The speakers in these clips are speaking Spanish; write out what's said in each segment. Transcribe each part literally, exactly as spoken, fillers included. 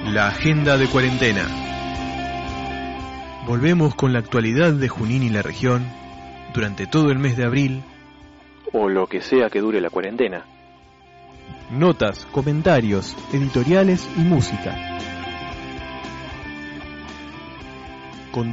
La agenda de cuarentena. Volvemos con la actualidad de Junín y la región durante todo el mes de abril, o lo que sea que dure la cuarentena. Notas, comentarios, editoriales y música. Con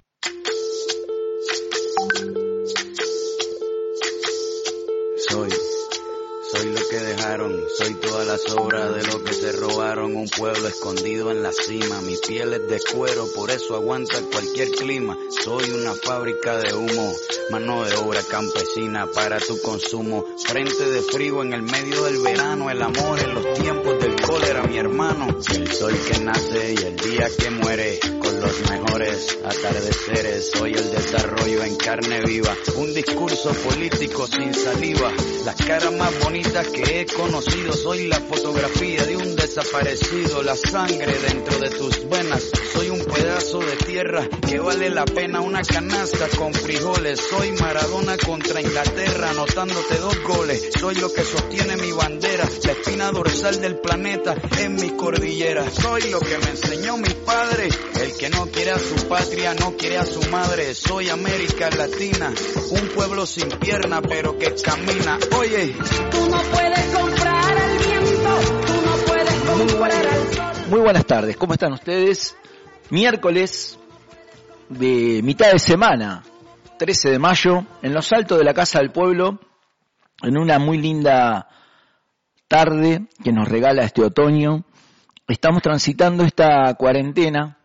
Soy, soy lo que dejaron, soy todas las obras de lo que se robaron, un pueblo escondido en la cima, mi piel es de cuero, por eso aguanta cualquier clima, soy una fábrica de humo, mano de obra campesina para tu consumo, frente de frío en el medio del verano, el amor en los tiempos del cólera, mi hermano, el sol que nace y el día que muere, con los mejores atardeceres, soy el desarrollo en carne viva, un discurso político sin saliva, las caras más bonitas que he conocido, soy la fotografía de un desaparecido, la sangre dentro de tus venas, soy un pedazo de tierra que vale la pena una canasta con frijoles, soy Maradona contra Inglaterra, anotándote dos goles, soy lo que sostiene mi bandera, la espina dorsal del planeta en mi cordillera, soy lo que me enseñó mi padre, el que no quiere a su patria, no quiere a su madre, soy América Latina, un pueblo sin pierna pero que camina, oye, tú no puedes comprar al viento, tú no puedes comprar al sol. Muy buenas tardes, ¿cómo están ustedes? Miércoles de mitad de semana, trece de mayo, en los altos de la Casa del Pueblo, en una muy linda tarde que nos regala este otoño, estamos transitando esta cuarentena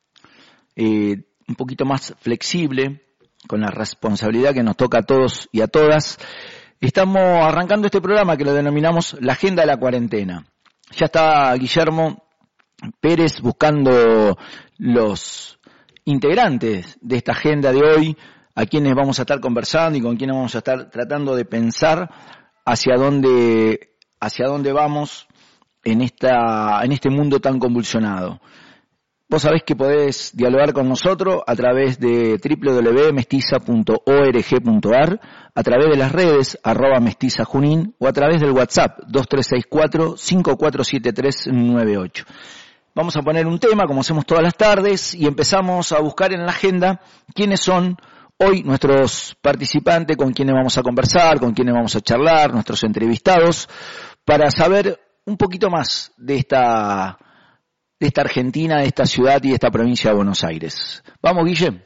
eh, un poquito más flexible, con la responsabilidad que nos toca a todos y a todas. Estamos arrancando este programa que lo denominamos La Agenda de la Cuarentena. Ya está Guillermo Pérez buscando los integrantes de esta agenda de hoy, a quienes vamos a estar conversando y con quienes vamos a estar tratando de pensar hacia dónde, hacia dónde vamos en esta, en este mundo tan convulsionado. Vos sabés que podés dialogar con nosotros a través de doble u doble u doble u punto mestiza punto org punto a r, a través de las redes arroba mestiza junín o a través del WhatsApp dos tres seis cuatro, cinco cuatro siete tres nueve ocho. Vamos a poner un tema, como hacemos todas las tardes, y empezamos a buscar en la agenda quiénes son hoy nuestros participantes, con quienes vamos a conversar, con quienes vamos a charlar, nuestros entrevistados, para saber un poquito más de esta, de esta Argentina, de esta ciudad y de esta provincia de Buenos Aires. Vamos, Guille.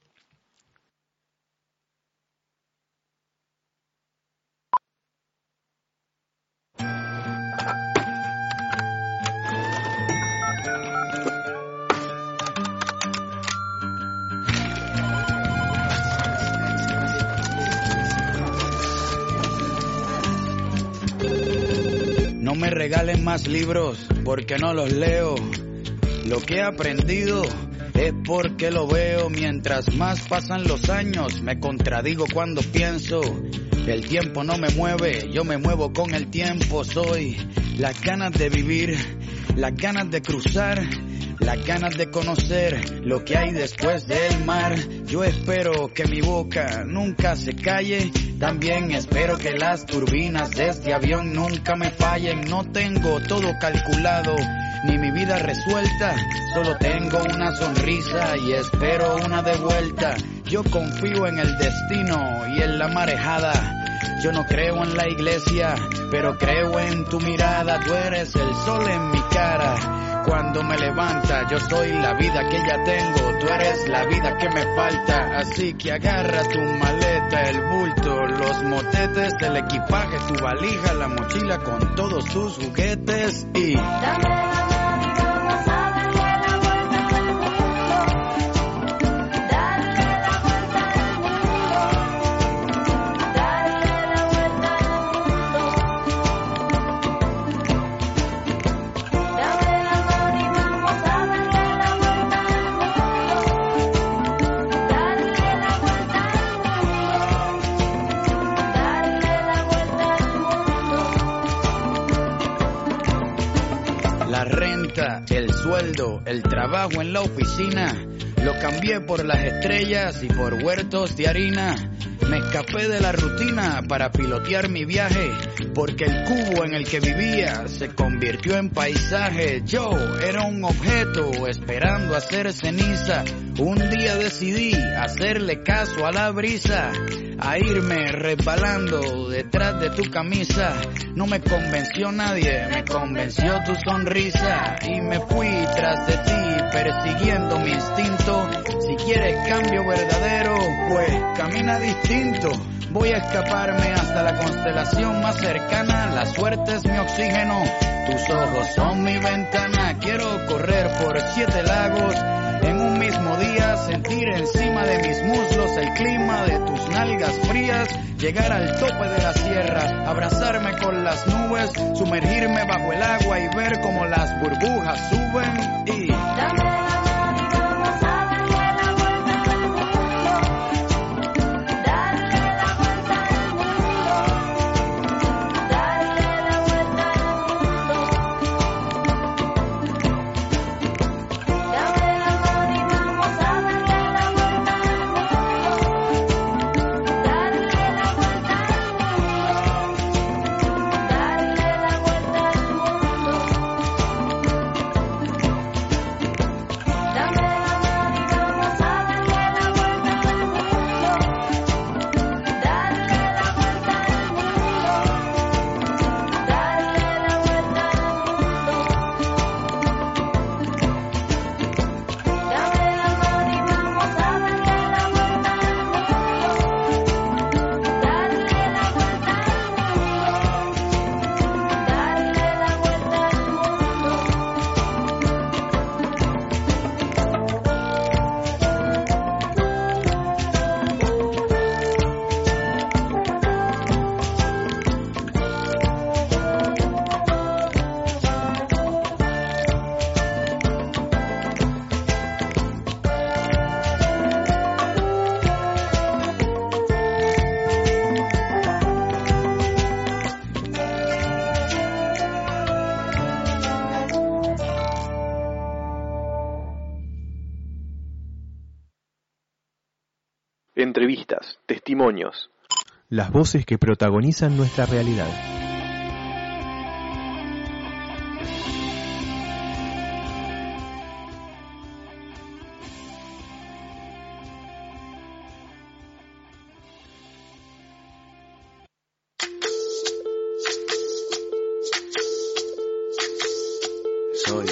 No me regalen más libros porque no los leo. Lo que he aprendido es porque lo veo. Mientras más pasan los años me contradigo cuando pienso. El tiempo no me mueve, yo me muevo con el tiempo. Soy las ganas de vivir, las ganas de cruzar, las ganas de conocer lo que hay después del mar. Yo espero que mi boca nunca se calle. También espero que las turbinas de este avión nunca me fallen. No tengo todo calculado, ni mi vida resuelta. Solo tengo una sonrisa y espero una de vuelta. Yo confío en el destino y en la marejada. Yo no creo en la iglesia, pero creo en tu mirada. Tú eres el sol en mi cara. Cuando me levanta, yo soy la vida que ya tengo. Tú eres la vida que me falta. Así que agarra tu maleta, el bulto, los motetes, el equipaje, tu valija, la mochila con todos tus juguetes y... Dame la mano y vamos a darle la vuelta al mundo. Darle la vuelta al mundo. Darle la vuelta al mundo. Dame la mano y vamos a darle la vuelta al mundo. Darle la vuelta al mundo. Darle la vuelta al mundo. La renta, el sueldo, el trabajo en la oficina, lo cambié por las estrellas y por huertos de harina. Me escapé de la rutina para pilotear mi viaje, porque el cubo en el que vivía se convirtió en paisaje. Yo era un objeto esperando hacer ceniza. Un día decidí hacerle caso a la brisa, a irme resbalando detrás de tu camisa. No me convenció nadie, me convenció tu sonrisa, y me fui tras de ti persiguiendo mi instinto. Si quieres cambio verdadero, pues camina distinto. Voy a escaparme hasta la constelación más cercana. La suerte es mi oxígeno, tus ojos son mi ventana. Quiero correr por siete lagos en un mismo día, sentir encima de mis muslos el clima de tus nalgas frías, llegar al tope de la sierra, abrazarme con las nubes, sumergirme bajo el agua y ver cómo las burbujas suben y... Entrevistas, testimonios. Las voces que protagonizan nuestra realidad. Soy,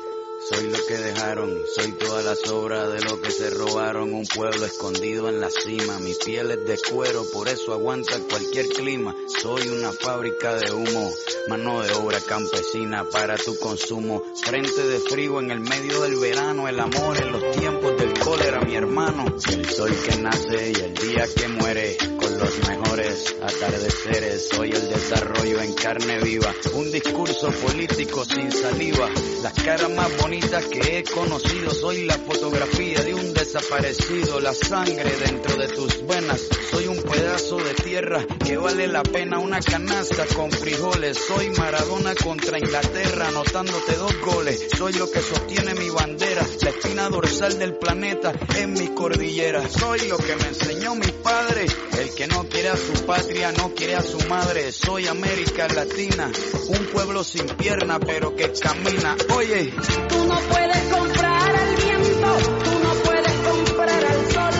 soy lo que dejaron, soy toda la sobra de lo que se robaron. Un pueblo escondido en la cima, mi piel es de cuero, por eso aguanta cualquier clima. Soy una fábrica de humo, mano de obra campesina para tu consumo. Frente de frío en el medio del verano, el amor en los tiempos del cólera, mi hermano. El sol que nace y el día que muere, con los mejores atardeceres. Soy el desarrollo en carne viva, un discurso político sin saliva. Las caras más bonitas que he conocido, soy la fotografía de un desaparecido. La sangre dentro de tus venas, soy un pedazo de tierra que vale la pena una canasta con frijoles. Soy Maradona contra Inglaterra, anotándote dos goles. Soy lo que sostiene mi bandera, la espina dorsal del planeta en mi cordillera. Soy lo que me enseñó mi padre, el que no quiere a su patria, no quiere a su madre. Soy América Latina, un pueblo sin pierna pero que camina. Oye, tú no puedes comprar al viento, tú no puedes comprar al sol.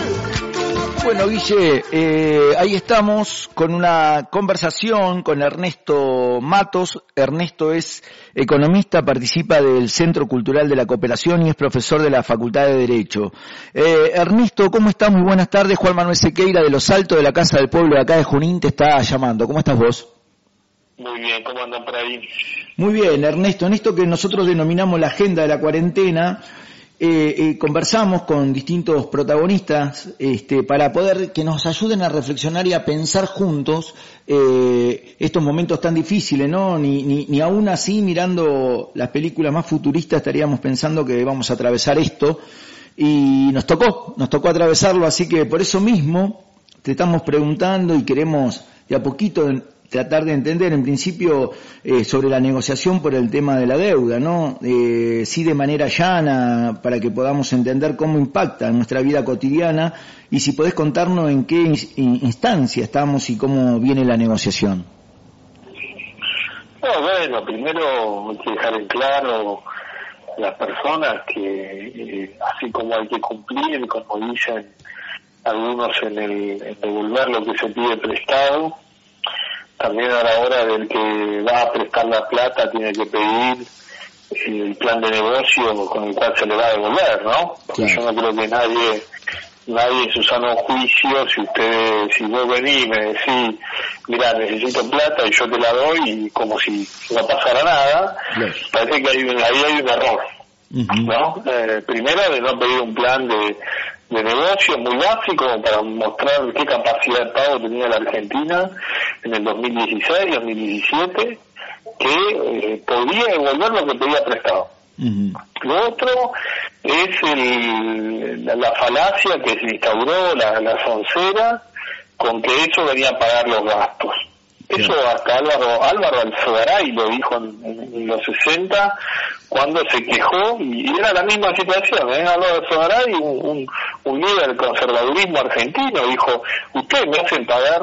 Bueno, Guille, eh, ahí estamos con una conversación con Ernesto Matos. Ernesto es economista, participa del Centro Cultural de la Cooperación y es profesor de la Facultad de Derecho. Eh, Ernesto, ¿cómo estás? Muy buenas tardes. Juan Manuel Sequeira de Los Altos de la Casa del Pueblo de acá de Junín te está llamando. ¿Cómo estás vos? Muy bien, ¿cómo andan por ahí? Muy bien, Ernesto. En esto que nosotros denominamos la agenda de la cuarentena, eh, eh, conversamos con distintos protagonistas este, para poder que nos ayuden a reflexionar y a pensar juntos eh, estos momentos tan difíciles, ¿no? Ni, ni, ni aún así, mirando las películas más futuristas, estaríamos pensando que vamos a atravesar esto. Y nos tocó, nos tocó atravesarlo, así que por eso mismo te estamos preguntando y queremos de a poquito tratar de entender en principio eh, sobre la negociación por el tema de la deuda, ¿no? Eh, sí de manera llana para que podamos entender cómo impacta en nuestra vida cotidiana y si podés contarnos en qué instancia estamos y cómo viene la negociación. No, bueno, primero hay que dejar en claro las personas que eh, así como hay que cumplir, como dicen algunos en el en devolver lo que se pide prestado, también a la hora del que va a prestar la plata tiene que pedir eh, el plan de negocio con el cual se le va a devolver, ¿no? Porque claro, yo no creo que nadie nadie en su sano juicio, si ustedes, si vos venís y me decís, mira, necesito plata y yo te la doy, y como si no pasara nada, claro, parece que hay un, ahí hay un error, uh-huh, ¿no? Eh, primero, de no pedir un plan de de negocio muy básico para mostrar qué capacidad de pago tenía la Argentina en el dos mil dieciséis, dos mil diecisiete, que eh, podía devolver lo que pedía prestado. Uh-huh. Lo otro es el, la, la falacia que se instauró, la, la soncera, con que eso venía a pagar los gastos. Sí. Eso hasta Álvaro, Álvaro Alzogaray lo dijo en, en, en los sesenta, cuando se quejó, y era la misma situación, ¿eh? Álvaro Alzogaray, un, un, un líder del conservadurismo argentino, dijo, ustedes me hacen pagar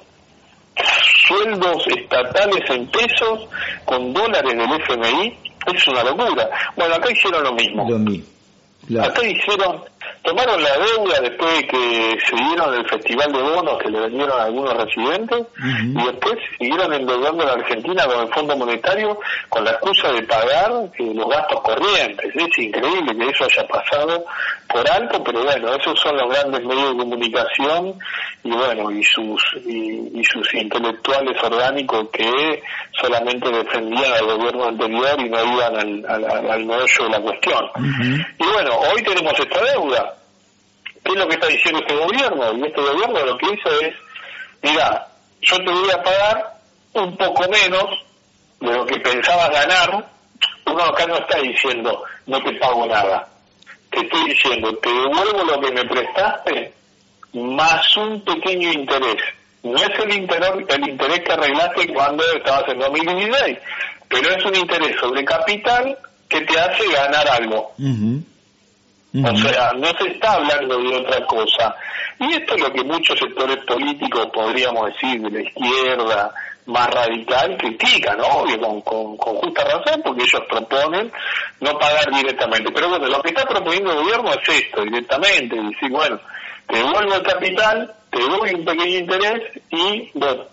sueldos estatales en pesos con dólares del F M I, es una locura. Bueno, acá hicieron lo mismo. Lo mismo. Claro. Acá hicieron, tomaron la deuda después de que se dieron el festival de bonos que le vendieron a algunos residentes, uh-huh, y después siguieron endeudando a la Argentina con el Fondo Monetario con la excusa de pagar eh, los gastos corrientes. Es increíble que eso haya pasado por alto, pero bueno, esos son los grandes medios de comunicación y bueno, y sus y, y sus intelectuales orgánicos que solamente defendían al gobierno anterior y no iban al, al, al meollo de la cuestión. Uh-huh. Y bueno, hoy tenemos esta deuda. ¿Qué es lo que está diciendo este gobierno? Y este gobierno lo que hizo es, mira, yo te voy a pagar un poco menos de lo que pensabas ganar. Uno acá no está diciendo, no te pago nada. Te estoy diciendo, te devuelvo lo que me prestaste más un pequeño interés. No es el interés, el interés que arreglaste cuando estabas en dos mil dieciséis, pero es un interés sobre capital que te hace ganar algo. Uh-huh. Uh-huh. O sea, no se está hablando de otra cosa. Y esto es lo que muchos sectores políticos, podríamos decir, de la izquierda más radical, critican, ¿no? Obvio, con, con, con justa razón, porque ellos proponen no pagar directamente. Pero bueno, lo que está proponiendo el gobierno es esto, directamente, decir, bueno, te devuelvo el capital, te doy un pequeño interés y, bueno,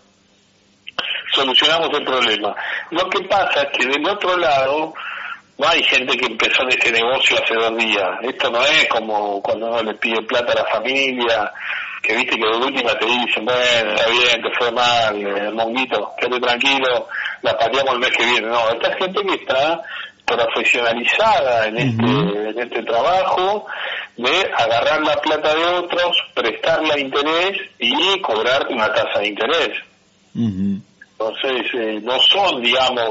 solucionamos el problema. Lo que pasa es que del otro lado no hay gente que empezó en este negocio hace dos días. Esto no es como cuando uno le pide plata a la familia, que viste que de última te dicen, bueno, está bien, te fue mal, eh, monguito, quédate tranquilo, la pateamos el mes que viene. No, esta gente que está profesionalizada en este, uh-huh, en este trabajo de agarrar la plata de otros, prestarla a interés y cobrar una tasa de interés. Uh-huh. Entonces, eh, no son, digamos,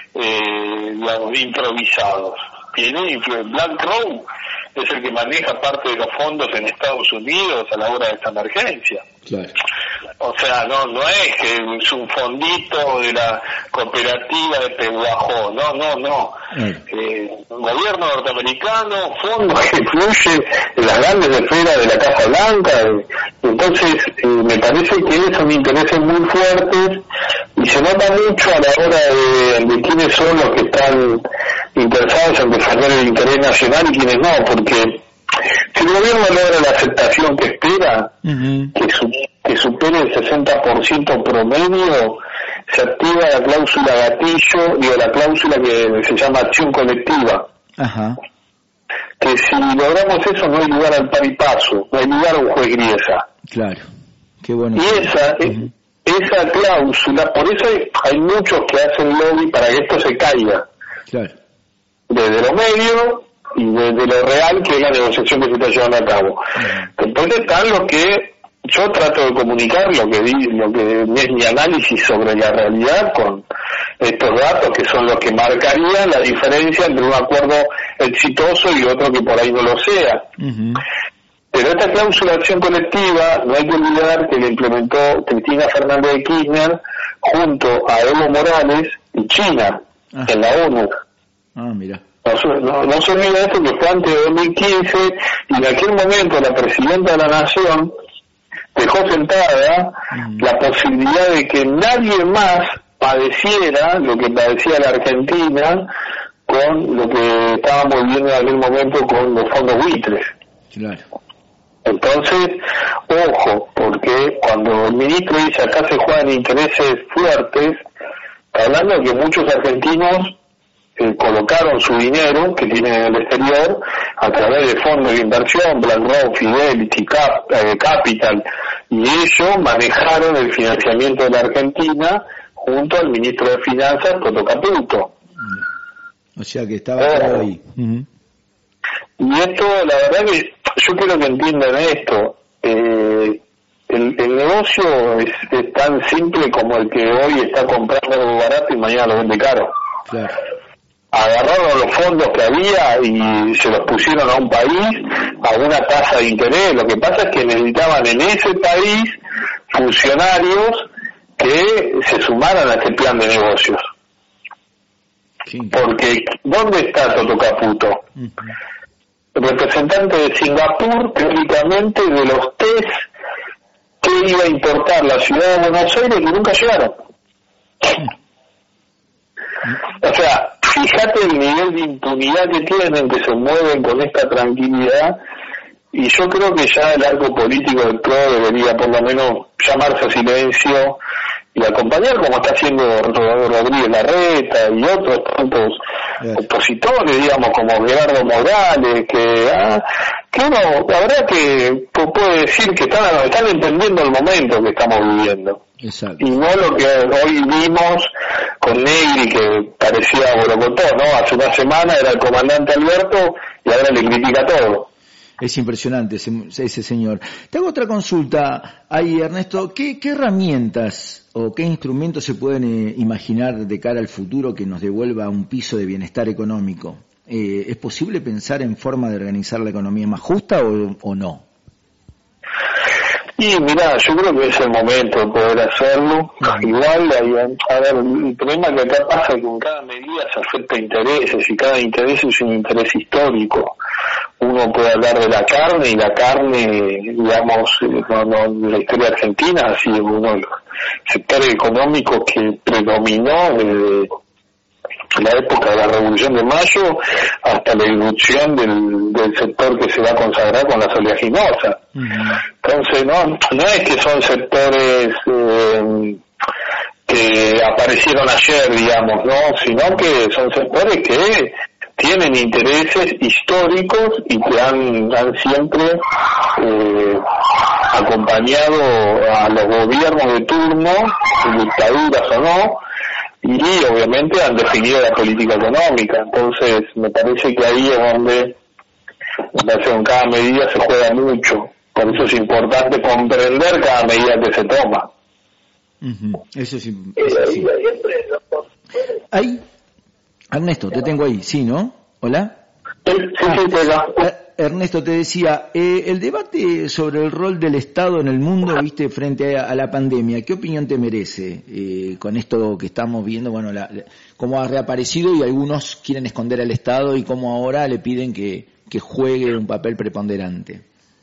eh, digamos, improvisados. Tienen influencia. BlackRock es el que maneja parte de los fondos en Estados Unidos a la hora de esta emergencia. Claro. O sea, no no es que es un fondito de la cooperativa de Peguajó, no, no, no. Mm. Eh, gobierno norteamericano, fondos que influyen en las grandes esferas de la Casa Blanca. Eh, entonces, eh, me parece que son intereses muy fuertes y se nota mucho a la hora de, de quiénes son los que están interesados en defender el interés nacional y quiénes no, porque si el gobierno logra la aceptación que espera, uh-huh, que, su, que supere el sesenta por ciento promedio, se activa la cláusula gatillo, digo, la cláusula que se llama acción colectiva. Ajá. Que si logramos eso no hay lugar al par y paso, no hay lugar a un juez griesa. Claro, qué bueno. Y esa, uh-huh, esa cláusula, por eso hay, hay muchos que hacen lobby para que esto se caiga. Claro. Desde lo medio y desde lo real, que es la negociación que se está llevando a cabo. Uh-huh. Entonces están los que yo trato de comunicar, lo que di, lo que es mi análisis sobre la realidad con estos datos que son los que marcarían la diferencia entre un acuerdo exitoso y otro que por ahí no lo sea. Uh-huh. Pero esta cláusula de acción colectiva no hay que olvidar que la implementó Cristina Fernández de Kirchner junto a Evo Morales y China ah. en la ONU. Ah, mira. No, no, no se olvida esto, que fue antes de dos mil quince, y en aquel momento la presidenta de la Nación dejó sentada mm. la posibilidad de que nadie más padeciera lo que padecía la Argentina con lo que estábamos viviendo en aquel momento con los fondos buitres. Claro. Entonces, ojo, porque cuando el ministro dice acá se juegan intereses fuertes, está hablando de que muchos argentinos eh, colocaron su dinero que tienen en el exterior a través de fondos de inversión, BlackRock, Fidelity, Cap, eh, Capital, y ellos manejaron el financiamiento de la Argentina junto al ministro de Finanzas, Toto Caputo. O sea que estaba todo ahí. Uh-huh. Y esto, la verdad que yo quiero que entiendan esto. Eh, el, el negocio es, es tan simple como el que hoy está comprando algo barato y mañana lo vende caro. Claro. Agarraron los fondos que había y se los pusieron a un país a una tasa de interés. Lo que pasa es que necesitaban en ese país funcionarios que se sumaran a este plan de negocios. Sí. Porque, ¿dónde está Toto Caputo? Uh-huh. Representante de Singapur, teóricamente, de los test que iba a importar la ciudad de Buenos Aires, que nunca llegaron. O sea, fíjate el nivel de impunidad que tienen, que se mueven con esta tranquilidad, y yo creo que ya el arco político del P R O debería por lo menos llamarse a silencio y acompañar, como está haciendo Rodríguez Larreta y otros tantos yes. opositores, digamos, como Gerardo Morales, que ah, que uno, la verdad que puede decir que están, están entendiendo el momento que estamos viviendo. Exacto. Y no lo que hoy vimos con Negri, que parecía Borocotó, ¿no? Hace una semana era el comandante Alberto y ahora le critica todo. Es impresionante ese, ese señor. Te hago otra consulta ahí, Ernesto. ¿Qué, qué herramientas o qué instrumentos se pueden eh, imaginar de cara al futuro que nos devuelva un piso de bienestar económico? Eh, ¿Es posible pensar en forma de organizar la economía más justa o, o no? Y mirá, yo creo que es el momento de poder hacerlo. Igual, hay, a ver, el problema que acá pasa es que con cada medida se afecta intereses, y cada interés es un interés histórico. Uno puede hablar de la carne, y la carne, digamos, no, no, en la historia argentina ha sido uno de los sectores económicos que predominó desde la época de la Revolución de Mayo hasta la irrupción del, del sector que se va a consagrar con la oleaginosa. Uh-huh. Entonces, no, no es que son sectores eh, que aparecieron ayer, digamos, no, sino que son sectores que tienen intereses históricos y que han, han siempre eh, acompañado a los gobiernos de turno, dictaduras o no, y obviamente han definido la política económica. Entonces me parece que ahí es donde me parece que con cada medida se juega mucho. Por eso es importante comprender cada medida que se toma. Uh-huh. Eso sí, eso sí. Ahí, Ernesto, te tengo ahí, ¿sí, no? ¿Hola? Sí, sí, sí, sí. Ernesto, te decía, eh, el debate sobre el rol del Estado en el mundo, viste, frente a, a la pandemia, ¿qué opinión te merece eh, con esto que estamos viendo? Bueno, la, la, cómo ha reaparecido y algunos quieren esconder al Estado y cómo ahora le piden que, que juegue un papel preponderante.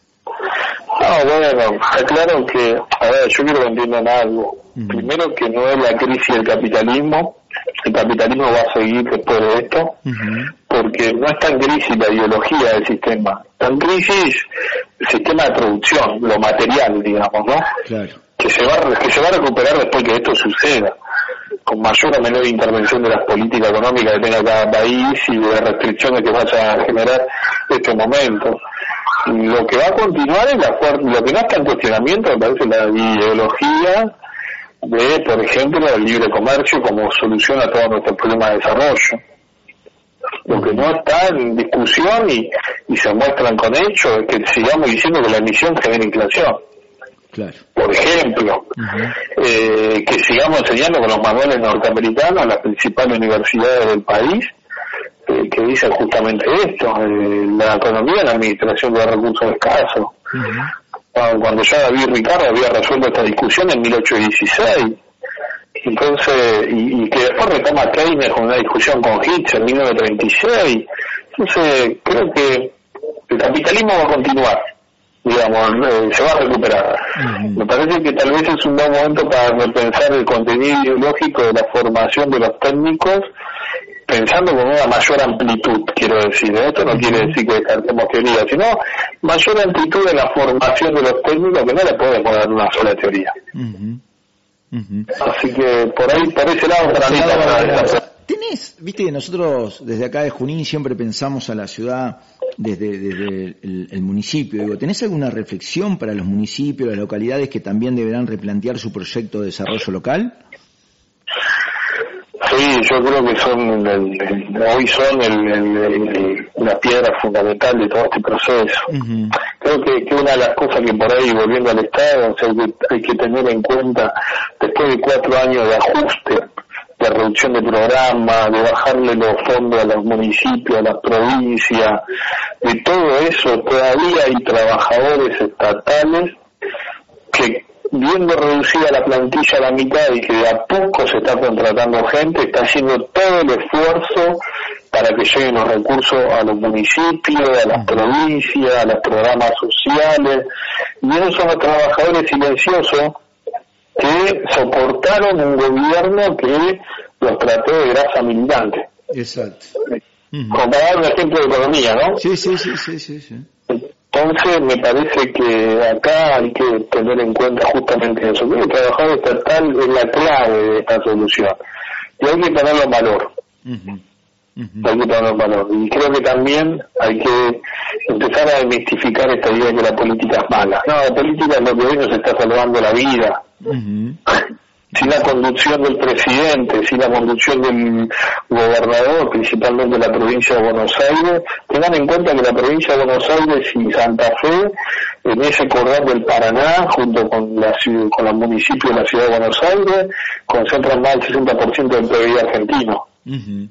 No, bueno, está claro que, a ver, yo quiero que entiendan algo. Uh-huh. Primero, que no es la crisis del capitalismo. El capitalismo va a seguir después de esto, uh-huh. porque no está en crisis la ideología del sistema, está en crisis el sistema de producción, lo material, digamos, ¿no? Claro. Que se va, que se va a recuperar después que esto suceda, con mayor o menor intervención de las políticas económicas que tenga cada país y de restricciones que vaya a generar este momento. Lo que va a continuar es la fuerte, lo que no está en cuestionamiento, me parece, la ideología de, por ejemplo, el libre comercio como solución a todos nuestros problemas de desarrollo. Lo que no está en discusión y, y se muestran con hechos es que sigamos diciendo que la emisión genera inflación. Claro. Por ejemplo, uh-huh. eh, que sigamos enseñando con los manuales norteamericanos a las principales universidades del país, eh, que dicen justamente esto, eh, la economía y la administración de recursos escasos. Uh-huh. Cuando ya David Ricardo había resuelto esta discusión en mil ochocientos dieciséis, Entonces, y, y que después retoma Keynes con una discusión con Hitch en mil novecientos treinta y seis. Entonces, creo que el capitalismo va a continuar, digamos, eh, se va a recuperar. Uh-huh. Me parece que tal vez es un buen momento para repensar el contenido ideológico de la formación de los técnicos, pensando con una mayor amplitud, quiero decir. Esto no uh-huh. quiere decir que descartemos teoría, sino mayor amplitud en la formación de los técnicos, que no le podemos dar una sola teoría. Uh-huh. Uh-huh. Así que por ahí, por ese lado, para mí está. ¿Tenés, viste, nosotros desde acá de Junín siempre pensamos a la ciudad desde, desde el, el municipio? Digo, ¿tenés alguna reflexión para los municipios, las localidades que también deberán replantear su proyecto de desarrollo local? Sí, yo creo que son el, el, hoy son el, el, el, la piedra fundamental de todo este proceso. Uh-huh. Creo que, que una de las cosas que por ahí, volviendo al Estado, o sea, que hay que tener en cuenta, después de cuatro años de ajuste, de reducción de programas, de bajarle los fondos a los municipios, a las provincias, de todo eso, todavía hay trabajadores estatales que, viendo reducida la plantilla a la mitad y que de a poco se está contratando gente, está haciendo todo el esfuerzo para que lleguen los recursos a los municipios, a las provincias, a los programas sociales, y esos son los trabajadores silenciosos que soportaron un gobierno que los trató de grasa militante. Exacto. Uh-huh. Como para dar un ejemplo de economía, ¿no? Sí, sí, sí, sí, sí, sí. Entonces me parece que acá hay que tener en cuenta justamente eso, que el trabajador estatal es la clave de esta solución, y hay que ponerlo en valor. Uh-huh. Uh-huh. Hay que ponerlo en valor, y creo que también hay que empezar a desmistificar esta idea de que la política es mala. No, la política es lo que hoy nos está salvando la vida. Uh-huh. Si la conducción del presidente, si la conducción del gobernador, principalmente de la provincia de Buenos Aires, tengan en cuenta que la provincia de Buenos Aires y Santa Fe, en ese cordón del Paraná, junto con la ciudad, con los municipios de la ciudad de Buenos Aires, concentran más del sesenta por ciento del P I B argentino. Uh-huh.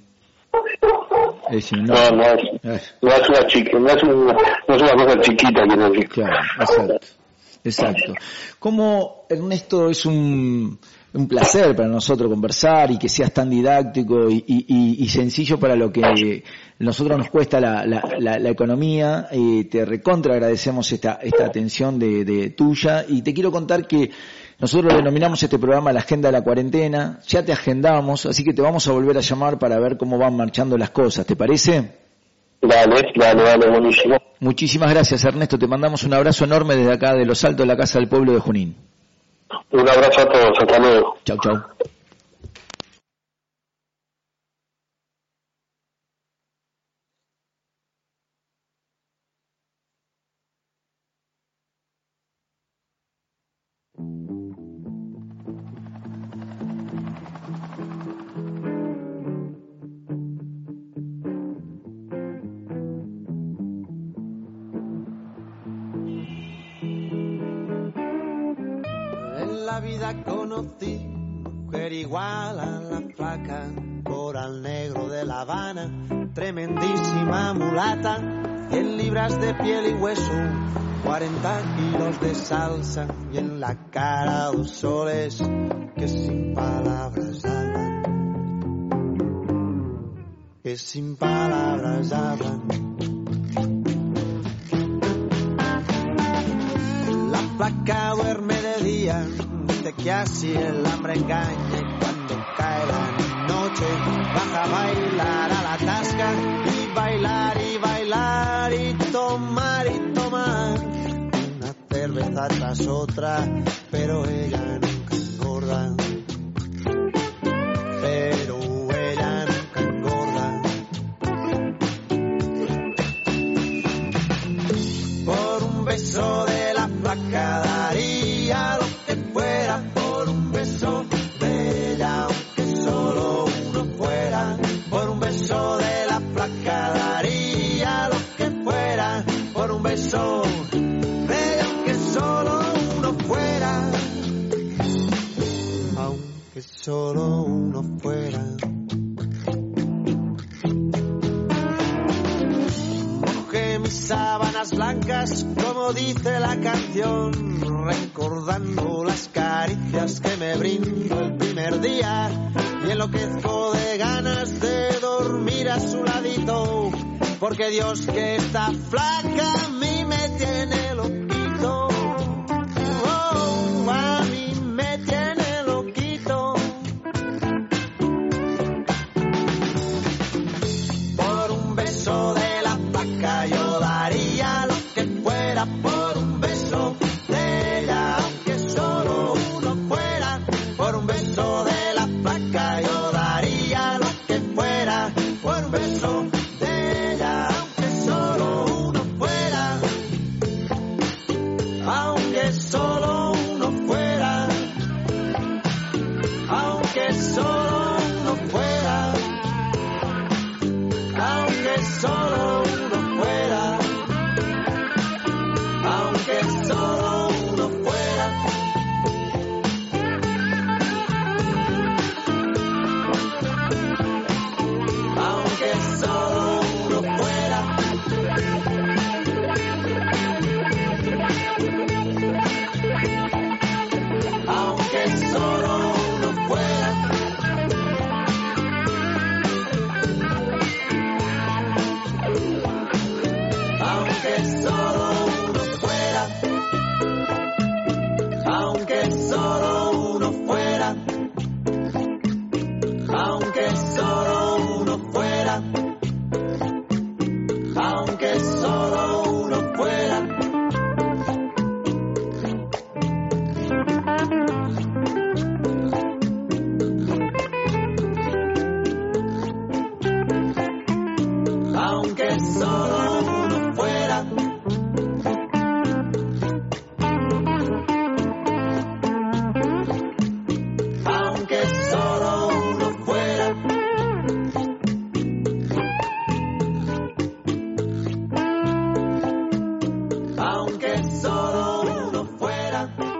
Es no, no, no, es, no es una chica, no es una, no es una cosa chiquita, quiero decir. Claro, exacto, exacto. Como, Ernesto, es un, un placer para nosotros conversar y que seas tan didáctico y, y, y sencillo para lo que nosotros nos cuesta la, la, la, la economía. Eh, te recontra agradecemos esta, esta atención de, de tuya, y te quiero contar que nosotros denominamos este programa la Agenda de la Cuarentena. Ya te agendamos, así que te vamos a volver a llamar para ver cómo van marchando las cosas, ¿te parece? Dale, dale, dale, buenísimo. Muchísimas gracias, Ernesto, te mandamos un abrazo enorme desde acá de los Altos de la Casa del Pueblo de Junín. Un abrazo a todos, hasta luego. Chau, chau. La vida conocí mujer igual a la flaca, coral negro de La Habana, tremendísima mulata, cien libras de piel y hueso, cuarenta kilos de salsa, y en la cara dos soles que sin palabras hablan, que sin palabras hablan. La flaca duerme de día, que así el hambre engañe, cuando cae la noche baja a bailar a la tasca, y bailar y bailar y tomar y tomar una cerveza tras otra, pero ella nunca engorda, pero ella nunca engorda. Por un beso de la flaca daría lo que fuera, por un beso de ella, aunque solo uno fuera, por un beso de la flaca daría lo que fuera, por un beso de ella, aunque solo uno fuera, aunque solo uno fuera. Mojé mis sábanas alas blancas, como dice la canción, recordando las caricias que me brindó el primer día, y enloquezco de ganas de dormir a su ladito, porque Dios que está flaca a mí me tiene loquito. Oh, a mí me tiene loquito. Por un beso de la flaca yo daría lo que fuera, por un beso de ella, aunque solo uno fuera. Por un beso de la flaca yo daría lo que fuera, por un beso de ella, aunque solo uno fuera. Aunque solo uno fuera, aunque solo uno fuera, aunque solo uno fuera, aunque solo uno fuera. Aunque solo uno fuera. Aunque solo uno fuera. Aunque solo uno fuera. Aunque solo uno fuera. Aunque solo uno fuera. Aunque solo uno fuera. Aunque solo uno fuera. Aunque solo uno fuera. Aunque solo uno fuera.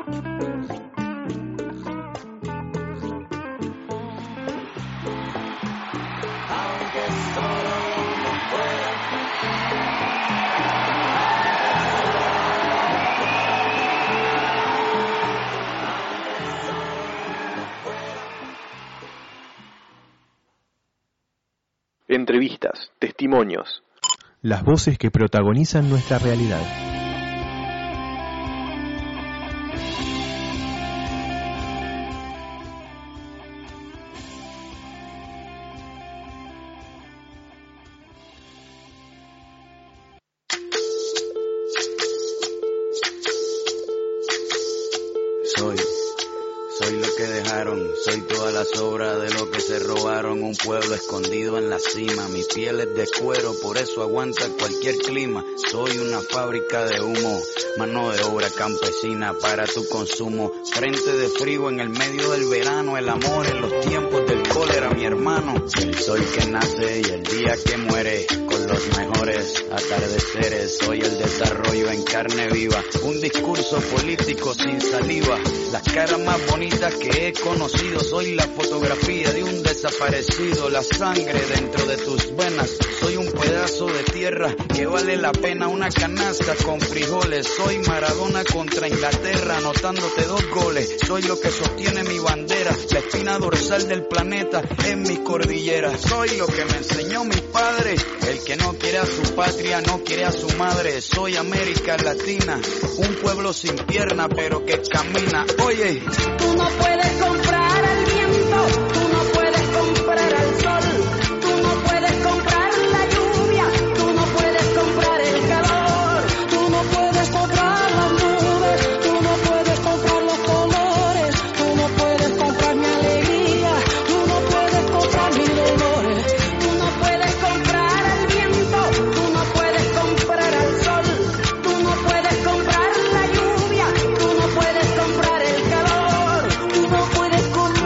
Aunque solo uno fuera. Entrevistas, testimonios. Las voces que protagonizan nuestra realidad. Soy, soy lo que dejaron, soy toda la sobra de lo que se robaron, un pueblo escondido en la cima, mi piel es de cuero, por eso aguanta cualquier clima, soy una fábrica de humo, mano de obra campesina para tu consumo, frente de frío en el medio del verano, el amor en los tiempos del cólera, mi hermano, el sol que nace y el día que muere, con los mejores atardeceres, soy el desarrollo en carne viva, un discurso político sin saliva, las caras más bonitas que he conocido, soy la fotografía de un desaparecido, la sangre dentro de tus venas, soy un pedazo de tierra que vale la pena una canasta con frijoles, soy Maradona contra Inglaterra anotándote dos goles, soy lo que sostiene mi bandera, la espina dorsal del planeta en mi cordillera, soy lo que me enseñó mi padre, el que no quiere a su patria no quiere a su madre, soy América Latina, un pueblo sin pierna pero que camina, oye. Tú no puedes comprar al viento, tú no puedes comprar al sol, tú no puedes comprar la lluvia, tú no puedes comprar el calor, tú no puedes comprar las nubes, tú no puedes comprar los colores, tú no puedes comprar mi alegría, tú no puedes comprar mis dolores, tú no puedes comprar al viento, tú no puedes comprar al sol, tú no puedes comprar la lluvia, tú no puedes comprar el calor, tú no puedes comprar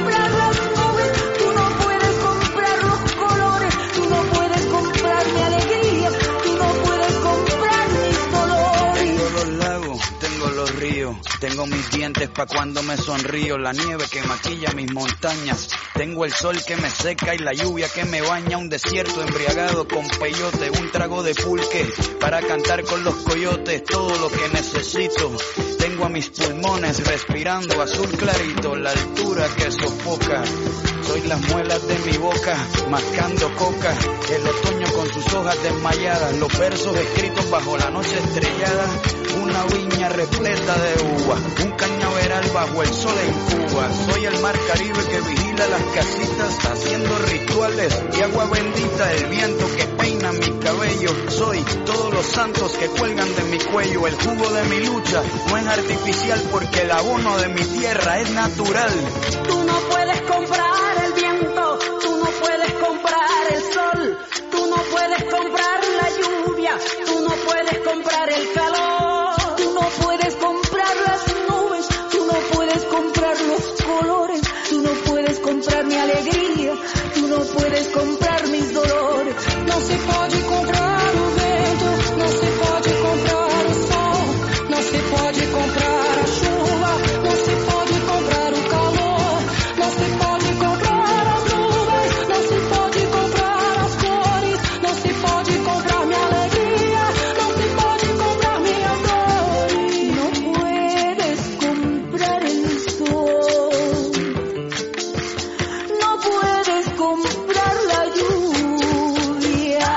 Tengo mis dientes pa' cuando me sonrío, la nieve que maquilla mis montañas. Tengo el sol que me seca y la lluvia que me baña. Un desierto embriagado con peyote, un trago de pulque para cantar con los coyotes. Todo lo que necesito. Tengo a mis pulmones respirando azul clarito, la altura que sofoca. Soy las muelas de mi boca, mascando coca. El otoño con sus hojas desmayadas, los versos escritos bajo la noche estrellada. Una viña repleta de uva, un cañaveral bajo el sol en Cuba. Soy el mar Caribe que vigila las casitas, haciendo rituales y agua bendita. El viento que peina mi cabello. Soy todos los santos que cuelgan de mi cuello. El jugo de mi lucha no es artificial, porque el abono de mi tierra es natural. Tú no puedes comprar el viento, tú no puedes comprar el sol, tú no puedes comprar la lluvia, tú no puedes comprar el calor, tú no puedes comprar las nubes, tú no puedes comprar los colores, tú no puedes comprar mi alegría, tú no puedes comprar mis dolores. No se puede comprar o vento, no se puede comprar o sol, no se puede comprar a chuva, no se puede comprar o calor, no se puede comprar as nuvens, no se pode comprar as cores, não se pode comprar minha alegria, não se pode comprar minhas dores. Não puedes comprar el sol, no puedes comprar la lluvia.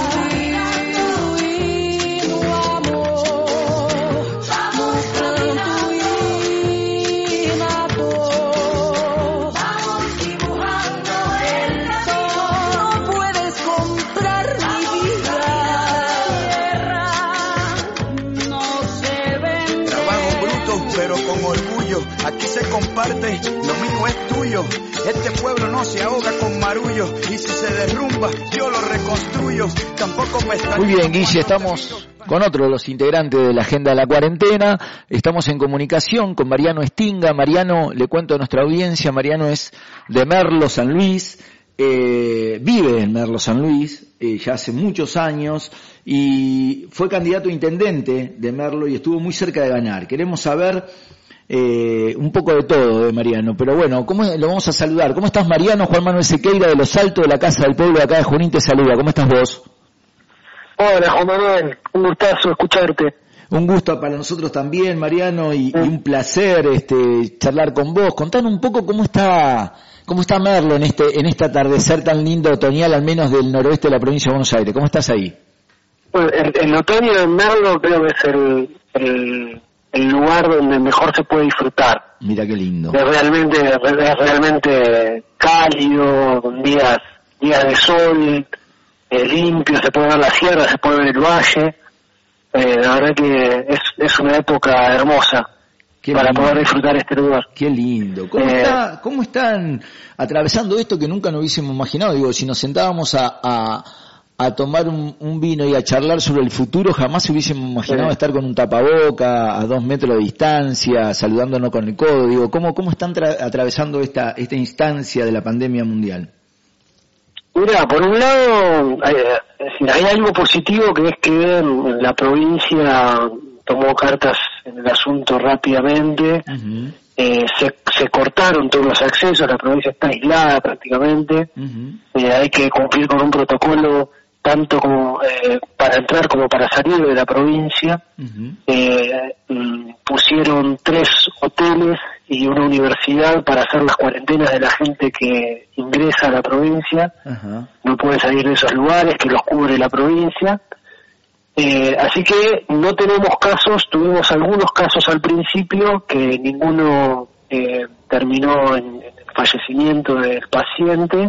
Y no amor, no canto y nado. Vamos dibujando el sol. No puedes comprar mi vida. Tierra no se vende. Trabajo bruto, pero con orgullo. Aquí se comparte, lo mío es tuyo. Este pueblo no se ahoga con marullo, y si se derrumba, yo lo reconstruyo. Tampoco me está... Muy bien, Guille, estamos con otro de los integrantes de la Agenda de la Cuarentena. Estamos en comunicación con Mariano Estinga. Mariano, le cuento a nuestra audiencia, Mariano es de Merlo, San Luis, eh, vive en Merlo, San Luis, eh, ya hace muchos años, y fue candidato a intendente de Merlo y estuvo muy cerca de ganar. Queremos saber eh, un poco de todo de Mariano, pero bueno, ¿cómo lo vamos a saludar? ¿Cómo estás, Mariano? Juan Manuel Sequeira de Los Altos, de la Casa del Pueblo de acá de Junín, te saluda. ¿Cómo estás vos? Hola, Juan Manuel, un gustazo escucharte. Un gusto para nosotros también, Mariano, y, y un placer este charlar con vos. Contanos un poco cómo está cómo está Merlo en este en este atardecer tan lindo otoñal, al menos del noroeste de la provincia de Buenos Aires. ¿Cómo estás ahí? Bueno, el, el otoño en Merlo creo que es el, el, el lugar donde mejor se puede disfrutar. Mira qué lindo. Es realmente, es realmente cálido, con días, días de sol, eh, limpio, se puede ver la sierra, se puede ver el valle. Eh, la verdad que es, es una época hermosa. Qué para lindo. Poder disfrutar este lugar. Qué lindo. ¿Cómo, eh, está, ¿Cómo están atravesando esto que nunca nos hubiésemos imaginado? Digo, si nos sentábamos a, a, a tomar un, un vino y a charlar sobre el futuro, jamás hubiésemos imaginado eh, estar con un tapaboca, a dos metros de distancia, saludándonos con el codo. Digo, ¿cómo, cómo están tra- atravesando esta, esta instancia de la pandemia mundial? Mira, por un lado, hay, hay algo positivo, que es que la provincia tomó cartas en el asunto rápidamente. Uh-huh. eh, se, se cortaron todos los accesos, la provincia está aislada prácticamente. Uh-huh. eh, hay que cumplir con un protocolo tanto como eh, para entrar como para salir de la provincia. Uh-huh. eh, pusieron tres hoteles y una universidad para hacer las cuarentenas de la gente que ingresa a la provincia. Uh-huh. No puede salir de esos lugares, que los cubre la provincia. Eh, así que no tenemos casos, tuvimos algunos casos al principio, que ninguno eh, terminó en, en el fallecimiento del paciente,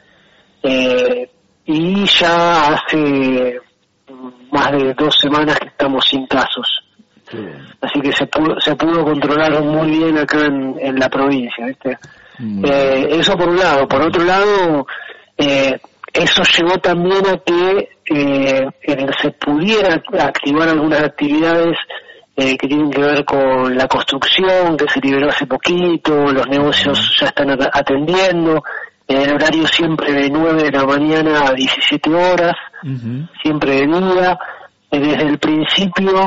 eh, y ya hace más de dos semanas que estamos sin casos. Sí. Así que se pudo, se pudo controlar muy bien acá en, en la provincia, ¿viste? Mm. Eh, eso por un lado. Por otro lado, eh, eso llevó también a que eh, se pudiera activar algunas actividades eh, que tienen que ver con la construcción, que se liberó hace poquito, los negocios uh-huh. ya están atendiendo, en el horario siempre de nueve de la mañana a diecisiete horas, uh-huh. siempre de día. Eh, desde el principio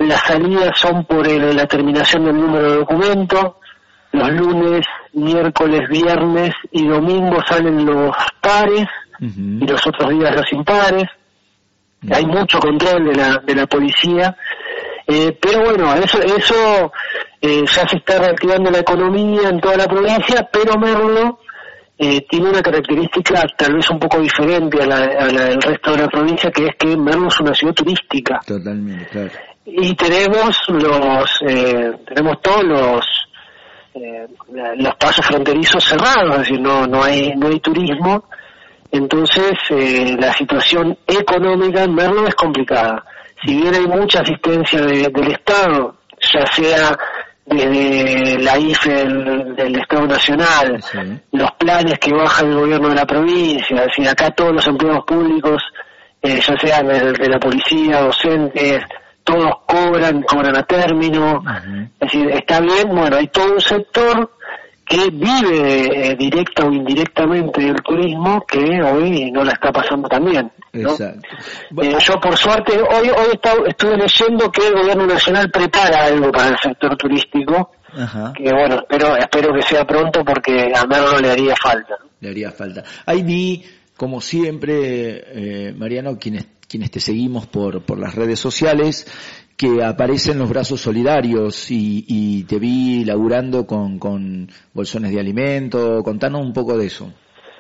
las salidas son por el, la terminación del número de documento. Los lunes, miércoles, viernes y domingo salen los pares, uh-huh. y los otros días los impares. Uh-huh. Hay mucho control de la de la policía, eh, pero bueno, eso eso eh, ya se está reactivando la economía en toda la provincia, pero Merlo eh, tiene una característica tal vez un poco diferente a la, a la del resto de la provincia, que es que Merlo es una ciudad turística. Totalmente, claro. Y tenemos los eh, tenemos todos los Eh, los pasos fronterizos cerrados, es decir, no no hay no hay turismo, entonces eh, la situación económica en Merlo es complicada. Si bien hay mucha asistencia de, del Estado, ya sea desde la I F E del, del Estado Nacional, sí. los planes que baja el gobierno de la provincia, es decir, acá todos los empleados públicos, eh, ya sean de, de la policía, docentes, todos cobran, cobran a término, uh-huh. es decir, está bien, bueno, hay todo un sector que vive eh, directa o indirectamente del turismo que hoy no la está pasando tan bien, ¿no? Exacto. Bueno. Eh, yo por suerte, hoy hoy está, estuve leyendo que el gobierno nacional prepara algo para el sector turístico, uh-huh. que bueno, espero, espero que sea pronto porque a Merlo le haría falta, ¿no? Le haría falta. Ahí vi, como siempre, eh, Mariano, quienes quienes te seguimos por por las redes sociales, que aparecen los brazos solidarios y, y te vi laburando con, con bolsones de alimento. Contanos un poco de eso.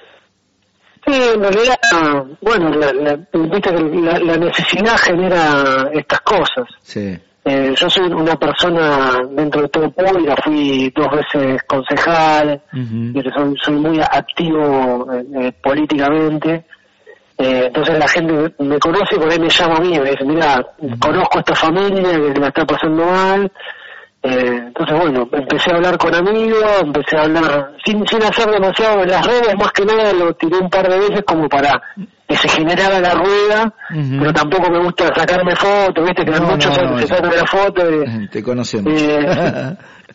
Sí, en realidad, bueno, la, la, viste que la, la necesidad genera estas cosas. Sí. Eh, yo soy una persona dentro de todo pública, fui dos veces concejal, uh-huh. y soy, soy muy activo eh, políticamente. Eh, entonces la gente me conoce y por ahí me llama a mí, me dice, mira, uh-huh. conozco a esta familia que la está pasando mal. Eh, entonces bueno, empecé a hablar con amigos, empecé a hablar sin sin hacer demasiado en las redes, más que nada lo tiré un par de veces como para que se generara la rueda, uh-huh. pero tampoco me gusta sacarme fotos, viste que no, muchos no, no, se, se sacan la foto. Y, te conocemos. Eh,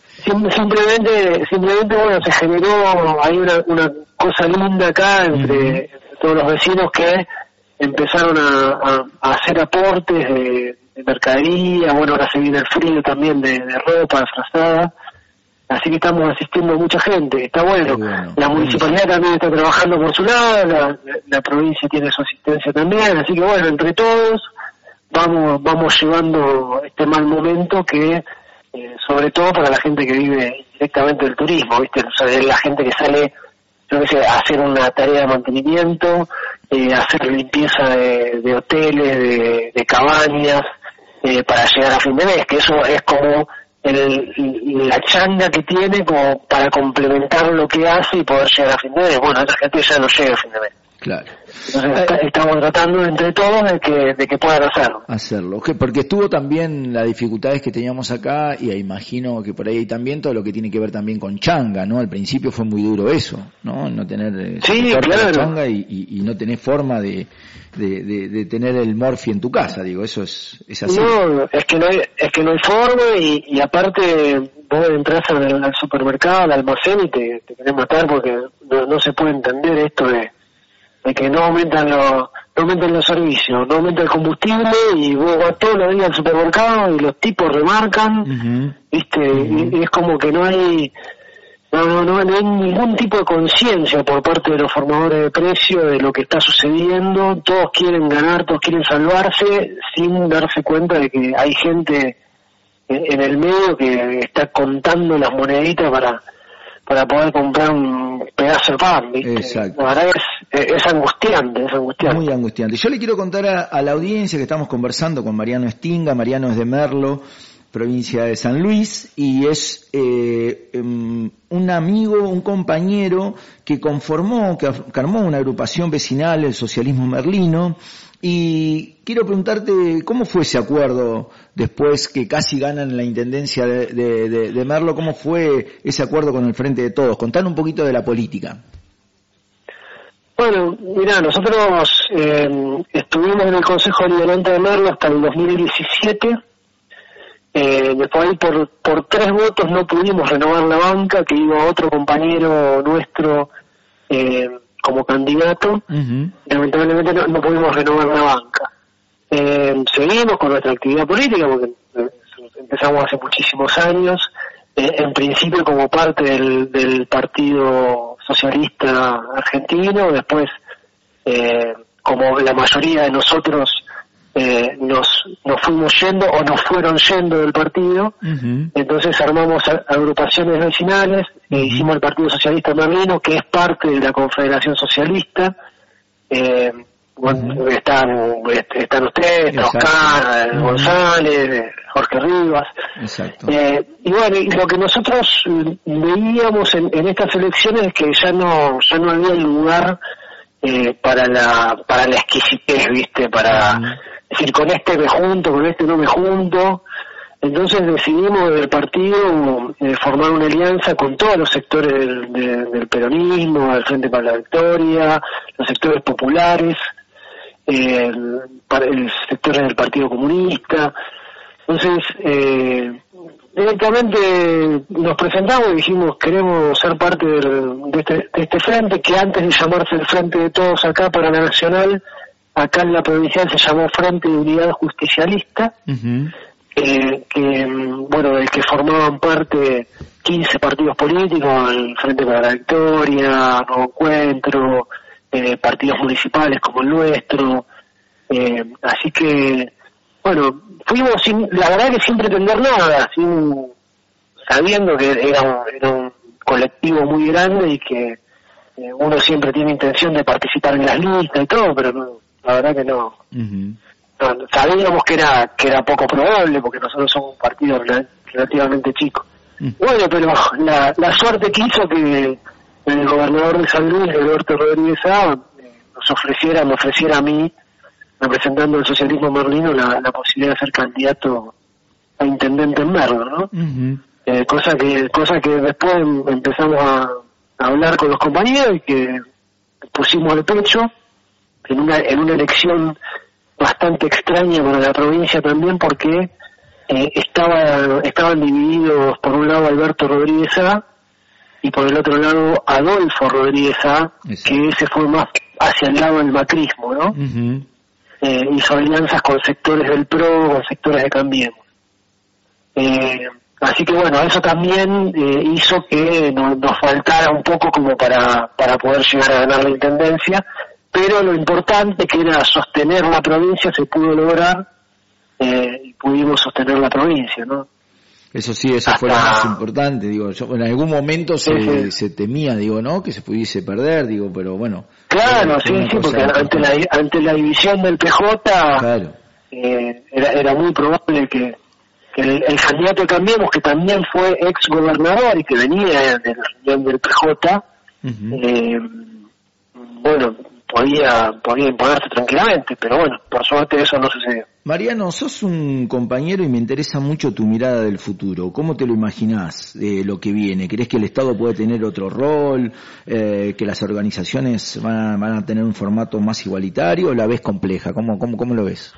simplemente, simplemente bueno, se generó ahí una, una cosa linda acá entre uh-huh. todos los vecinos que empezaron a, a, a hacer aportes de, de mercadería, bueno, ahora se viene el frío también de, de ropa, disfrazada, así que estamos asistiendo a mucha gente, está bueno. bueno. La municipalidad también está trabajando por su lado, la, la provincia tiene su asistencia también, así que bueno, entre todos vamos vamos llevando este mal momento que, eh, sobre todo para la gente que vive directamente del turismo, ¿viste? O sea, la gente que sale, yo qué sé, a hacer una tarea de mantenimiento, eh, hacer limpieza de, de hoteles, de, de cabañas, eh, para llegar a fin de mes, que eso es como el, la changa que tiene como para complementar lo que hace y poder llegar a fin de mes. Bueno, esa gente ya no llega a fin de mes. Claro. Entonces está, estamos tratando entre todos de que de que puedan hacerlo. Hacerlo, okay, porque estuvo también las dificultades que teníamos acá y imagino que por ahí hay también todo lo que tiene que ver también con changa, ¿no? Al principio fue muy duro eso, ¿no? No tener sí, claro. changa y, y, y no tener forma de, de, de, de tener el morfi en tu casa, digo, eso es, es así. No, es que no hay, es que no hay forma y, y aparte vos entras al, al supermercado, al almacén y te, te querés matar porque no, no se puede entender esto de de que no aumentan los no aumentan los servicios, no aumenta el combustible y vos vas todos los días al supermercado y los tipos remarcan, uh-huh. viste, uh-huh. y, y es como que no hay no, no, no, no hay ningún tipo de conciencia por parte de los formadores de precios de lo que está sucediendo, todos quieren ganar, todos quieren salvarse sin darse cuenta de que hay gente en, en el medio que está contando las moneditas para para poder comprar un pedazo de pan, ¿viste? Exacto. La verdad es, es angustiante, es angustiante. Muy angustiante. Yo le quiero contar a, a la audiencia que estamos conversando con Mariano Estinga. Mariano es de Merlo, provincia de San Luis, y es eh, um, un amigo, un compañero que conformó, que, que armó una agrupación vecinal, el Socialismo Merlino. Y quiero preguntarte, ¿cómo fue ese acuerdo después que casi ganan la intendencia de, de, de, de Merlo? ¿Cómo fue ese acuerdo con el Frente de Todos? Contanos un poquito de la política. Bueno, mira, nosotros eh, estuvimos en el Consejo Deliberante de Merlo hasta el dos mil diecisiete. Eh, después ahí por, por tres votos no pudimos renovar la banca, que iba otro compañero nuestro eh, como candidato. Uh-huh. Lamentablemente no, no pudimos renovar la banca. Eh, seguimos con nuestra actividad política porque empezamos hace muchísimos años, eh, en principio como parte del, del Partido Socialista Argentino, después eh, como la mayoría de nosotros eh, nos, nos fuimos yendo o nos fueron yendo del partido, uh-huh. Entonces armamos a, agrupaciones vecinales, uh-huh. e hicimos el Partido Socialista Merlino, que es parte de la Confederación Socialista. eh, Bueno, uh-huh. están están ustedes, está Oscar, uh-huh. González, Jorge Rivas. Exacto. Eh, y bueno, y lo que nosotros veíamos en, en estas elecciones es que ya no ya no había lugar eh, para la para la exquisitez, ¿viste? Para uh-huh. decir, con este me junto, con este no me junto. Entonces decidimos del partido eh, formar una alianza con todos los sectores del, de, del peronismo, el Frente para la Victoria, los sectores populares, eh, para el sector del Partido Comunista. Entonces, eh, directamente nos presentamos y dijimos, queremos ser parte del, de, este, de este frente, que antes de llamarse el Frente de Todos acá para la Nacional, acá en la provincial se llamó Frente de Unidad Justicialista, uh-huh. eh, que, bueno, del que formaban parte quince partidos políticos, el Frente para la Victoria, Nuevo Encuentro, eh, partidos municipales como el nuestro, eh, así que, bueno, fuimos sin, la verdad que sin pretender nada, sin, sabiendo que era un, era un colectivo muy grande y que eh, uno siempre tiene intención de participar en las listas y todo, pero no, la verdad que no. Uh-huh. no sabíamos que era que era poco probable porque nosotros somos un partido relativamente chico. Uh-huh. Bueno, pero la, la suerte quiso que el gobernador de San Luis, Alberto Rodríguez A, eh, nos ofreciera, me ofreciera a mí, representando el socialismo merlino, la, la posibilidad de ser candidato a intendente en Merlo, ¿no? Uh-huh. Eh, cosa que cosa que después empezamos a, a hablar con los compañeros y que pusimos al pecho en una en una elección bastante extraña para la provincia también, porque eh, estaba estaban divididos por un lado Alberto Rodríguez A y por el otro lado Adolfo Rodríguez A, que se fue más hacia el lado del macrismo, ¿no? Uh-huh. Eh, hizo alianzas con sectores del P R O, con sectores de Cambiemos. Eh, así que bueno, eso también eh, hizo que no, nos faltara un poco como para, para poder llegar a ganar la intendencia, pero lo importante que era sostener la provincia se pudo lograr eh, y pudimos sostener la provincia, ¿no? Eso sí, eso Hasta... fue lo más importante, digo, yo, en algún momento se, sí, sí. se temía, digo, ¿no? Que se pudiese perder, digo, pero bueno. Claro, sí, sí, porque ante la, ante la división del P J, claro. eh, era, era muy probable que, que el, el candidato de Cambiemos, que también fue ex gobernador y que venía de la región del P J, uh-huh. eh, bueno, podía, podía imponerse tranquilamente, pero bueno, por suerte eso no sucedió. Mariano, sos un compañero y me interesa mucho tu mirada del futuro. ¿Cómo te lo imaginás de lo que viene? ¿Crees que el Estado puede tener otro rol? Eh, ¿Que las organizaciones van a, van a tener un formato más igualitario? ¿O la ves compleja? ¿Cómo, cómo, cómo lo ves?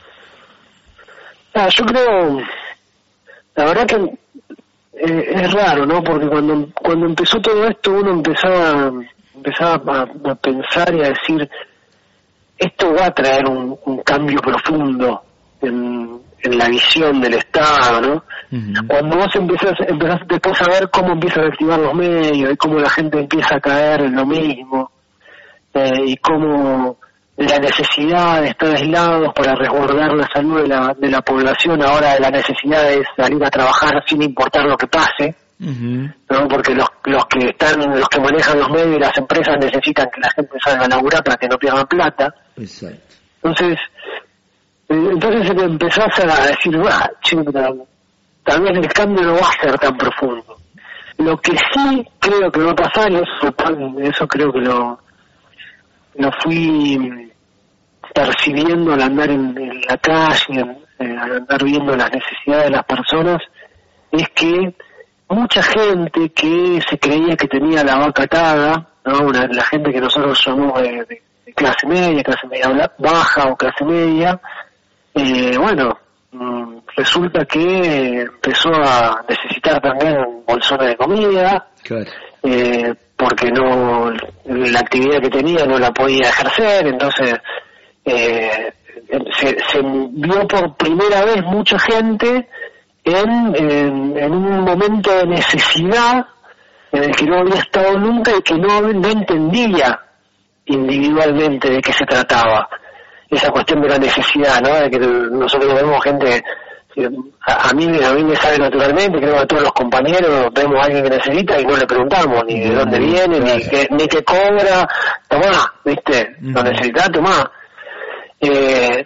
Ah, yo creo, la verdad que eh, es raro, ¿no? Porque cuando cuando empezó todo esto uno empezaba, empezaba a, a pensar y a decir, esto va a traer un, un cambio profundo En, en la visión del Estado, ¿no? Uh-huh. Cuando vos empezás, empezás después a ver cómo empiezan a activar los medios y cómo la gente empieza a caer en lo mismo, eh, y cómo la necesidad de estar aislados para resguardar la salud de la, de la población, ahora la necesidad de salir a trabajar sin importar lo que pase, uh-huh. ¿no? Porque los, los que están, los que manejan los medios y las empresas necesitan que la gente salga a laburar para que no pierdan plata. Exacto. Entonces, Entonces empezás a decir, ah, chico, tal vez el cambio no va a ser tan profundo. Lo que sí creo que va a pasar, y eso, eso creo que lo, lo fui percibiendo al andar en, en la calle, en, eh, al andar viendo las necesidades de las personas, es que mucha gente que se creía que tenía la vaca atada, ¿no? Una, la gente que nosotros llamamos de, de, de clase media, clase media baja o clase media, Eh, bueno, mmm, resulta que empezó a necesitar también bolsones de comida, claro. eh, porque no la actividad que tenía no la podía ejercer, entonces eh, se, se vio por primera vez mucha gente en, en, en un momento de necesidad en el que no había estado nunca y que no, no entendía individualmente de qué se trataba. Esa cuestión de la necesidad, ¿no? De que nosotros vemos gente, a, a mí a mí me sale naturalmente, creo que a todos los compañeros vemos a alguien que necesita y no le preguntamos ni de dónde viene, ni qué, ni qué cobra, tomá, ¿viste? Lo necesitas, tomá. Eh,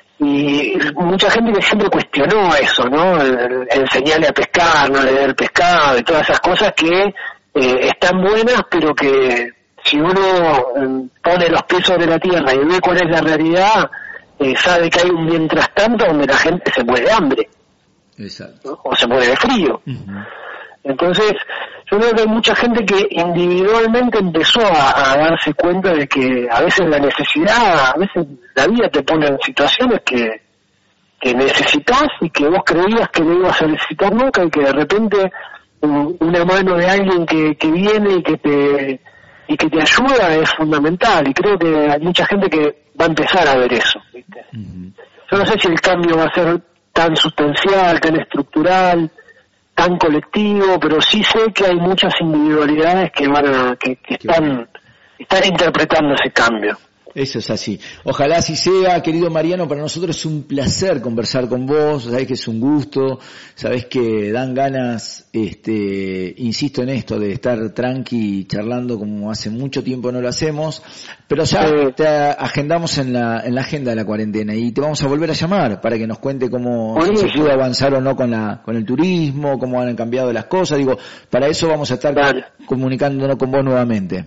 y mucha gente que siempre cuestionó eso, ¿no? El, el enseñarle a pescar, no le dé el pescado y todas esas cosas que eh, están buenas, pero que si uno eh, pone los pies sobre la tierra y ve cuál es la realidad, eh, sabe que hay un mientras tanto donde la gente se muere de hambre. Exacto. ¿No? O se muere de frío. Uh-huh. Entonces, yo creo que hay mucha gente que individualmente empezó a, a darse cuenta de que a veces la necesidad, a veces la vida te pone en situaciones que, que necesitas y que vos creías que no ibas a necesitar nunca, y que de repente um, una mano de alguien que, que viene y que te y que te ayuda es fundamental, y creo que hay mucha gente que va a empezar a ver eso, ¿viste? Uh-huh. Yo no sé si el cambio va a ser tan sustancial, tan estructural, tan colectivo, pero sí sé que hay muchas individualidades que van a, que, que están, están interpretando ese cambio. Eso es así. Ojalá así sea, querido Mariano. Para nosotros es un placer conversar con vos. Sabés que es un gusto. Sabés que dan ganas, este, insisto en esto, de estar tranqui charlando como hace mucho tiempo no lo hacemos. Pero ya eh, te agendamos en la, en la agenda de la cuarentena y te vamos a volver a llamar para que nos cuente cómo si se pudo avanzar o no con la, con el turismo, cómo han cambiado las cosas. Digo, para eso vamos a estar vale. comunicándonos con vos nuevamente.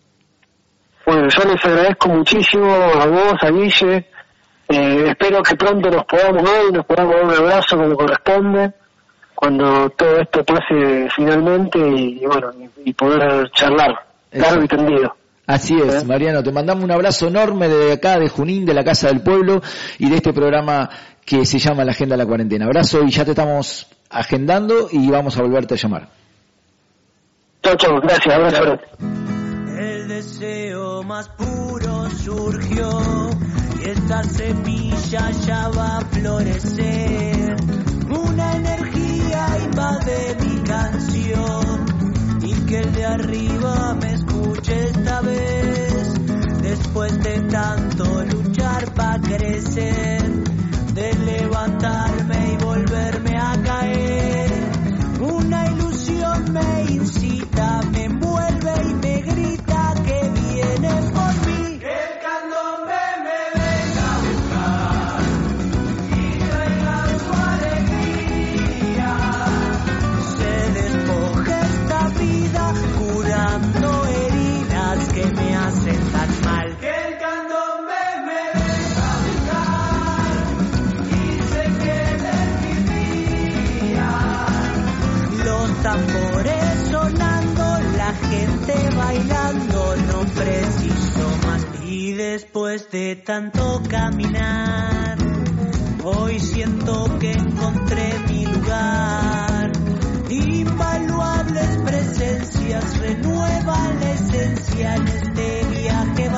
Bueno, yo les agradezco muchísimo a vos, a Guille. Eh, espero que pronto nos podamos ver y nos podamos dar un abrazo como corresponde, cuando todo esto pase finalmente, y, y bueno, y, y poder charlar largo y tendido. Así es, ¿Eh? Mariano, te mandamos un abrazo enorme de acá, de Junín, de la Casa del Pueblo y de este programa que se llama La Agenda de la Cuarentena. Abrazo, y ya te estamos agendando y vamos a volverte a llamar. Chau, chau, gracias, abrazo. El deseo más puro surgió y esta semilla ya va a florecer. Una energía invade mi canción y que el de arriba me escuche esta vez. Después de tanto luchar para crecer, de levantarme y volverme a caer, una ilusión me incita, me envuelve y me grita que viene por mí. Que el candombe me venga a buscar y traiga su alegría. Se despoje esta vida curando heridas que me hacen tan mal. Que el candombe me venga a buscar y se quede en mi día. Los tambores sonando, la gente bailando, no preciso más. Y después de tanto caminar, hoy siento que encontré mi lugar. Invaluables presencias renuevan la esencia en este viaje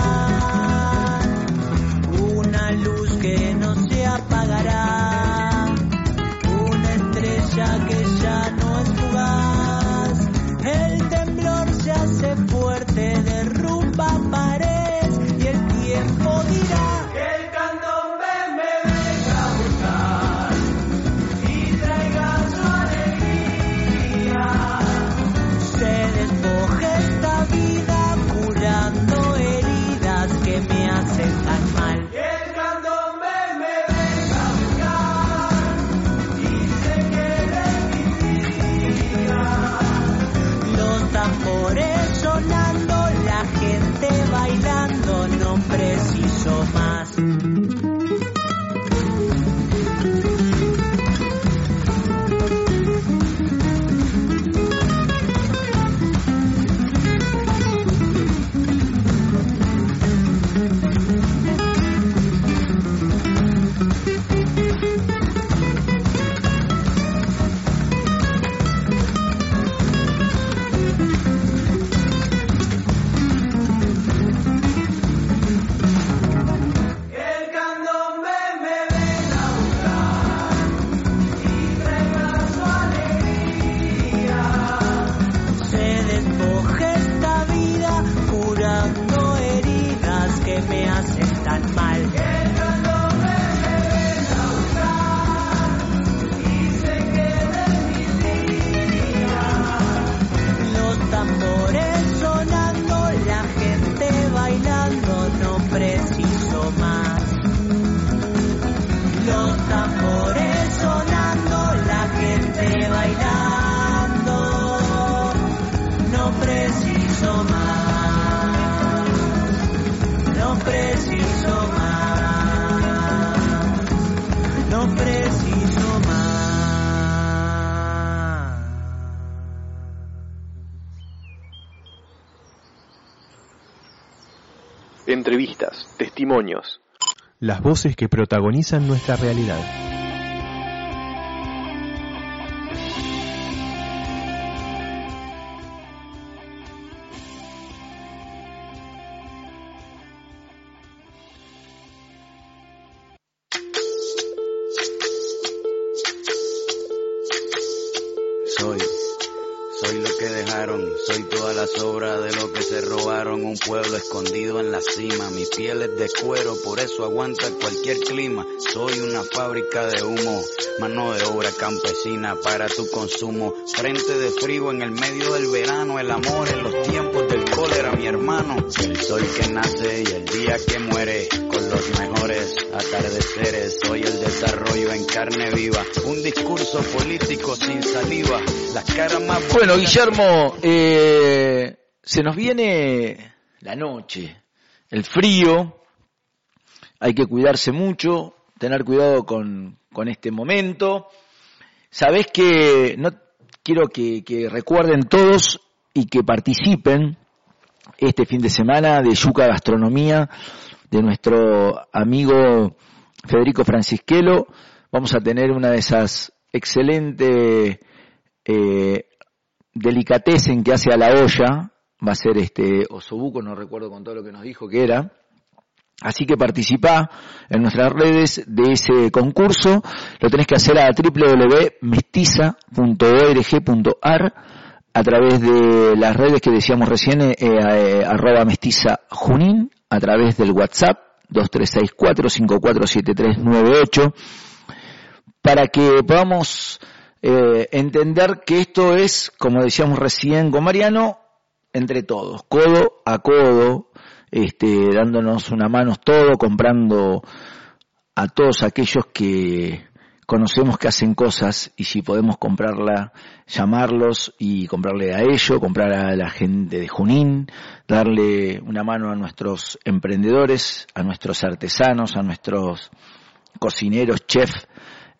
va. Una luz que no se apagará, una estrella que ya no es fugaz. El temblor se hace fuerte, derrumba paredes y el tiempo dirá que el candombe me venga a buscar y traiga su alegría. Se despoje esta vida curando heridas que me hacen tan mal. Que el candombe me venga a buscar y se quede en mi día. Los tambores sonando, la gente bailando, no preciso más. El candombe me venga a buscar y no preciso más. Entrevistas, testimonios. Las voces que protagonizan nuestra realidad. Soy, soy lo que dejaron, soy toda la sobra de lo que se robaron, un pueblo escondido en la cima, mi piel es de cuero, por eso aguanta cualquier clima, soy una fábrica de humo, mano de obra campesina para tu consumo, frente de frío en el medio del verano, el amor en los tiempos del cólera, mi hermano, el sol que nace y el día que muere, con los mejores atardeceres, soy el desarrollo en carne viva, un discurso político sin saliva, las caras más... Bueno, Guillermo, eh, se nos viene la noche, el frío, hay que cuidarse mucho, tener cuidado con, con este momento. Sabés que no quiero que, que recuerden todos y que participen este fin de semana de Yuca Gastronomía, de nuestro amigo Federico Francisquelo. Vamos a tener una de esas excelentes eh, delicatessen que hace a la olla, va a ser este osobuco, no recuerdo con todo lo que nos dijo que era. Así que participá en nuestras redes de ese concurso, lo tenés que hacer a doble u doble u doble u punto mestiza punto org punto ar, a través de las redes que decíamos recién, eh, eh, arroba mestiza junín, a través del WhatsApp dos tres seis cuatro cinco cuatro siete tres nueve ocho, para que podamos eh, entender que esto es, como decíamos recién con Mariano, entre todos, codo a codo, este, dándonos una mano todo, comprando a todos aquellos que conocemos que hacen cosas, y si podemos comprarla, llamarlos y comprarle a ellos, comprar a la gente de Junín, darle una mano a nuestros emprendedores, a nuestros artesanos, a nuestros cocineros, chefs,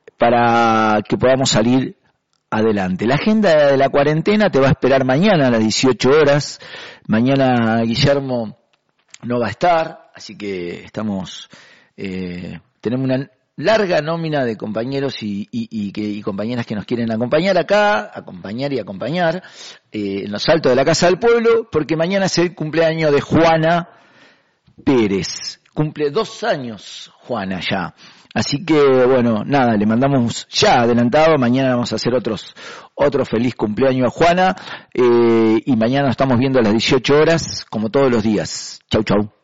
para que podamos salir adelante. La agenda de la cuarentena te va a esperar mañana a las dieciocho horas. Mañana Guillermo no va a estar, así que estamos, eh, tenemos una larga nómina de compañeros y, y, y, que, y compañeras que nos quieren acompañar acá, acompañar y acompañar eh, en los altos de la Casa del Pueblo, porque mañana es el cumpleaños de Juana Pérez. Cumple dos años Juana ya. Así que, bueno, nada, le mandamos ya adelantado, mañana vamos a hacer otros otro feliz cumpleaños a Juana, eh, y mañana nos estamos viendo a las dieciocho horas, como todos los días. Chau, chau.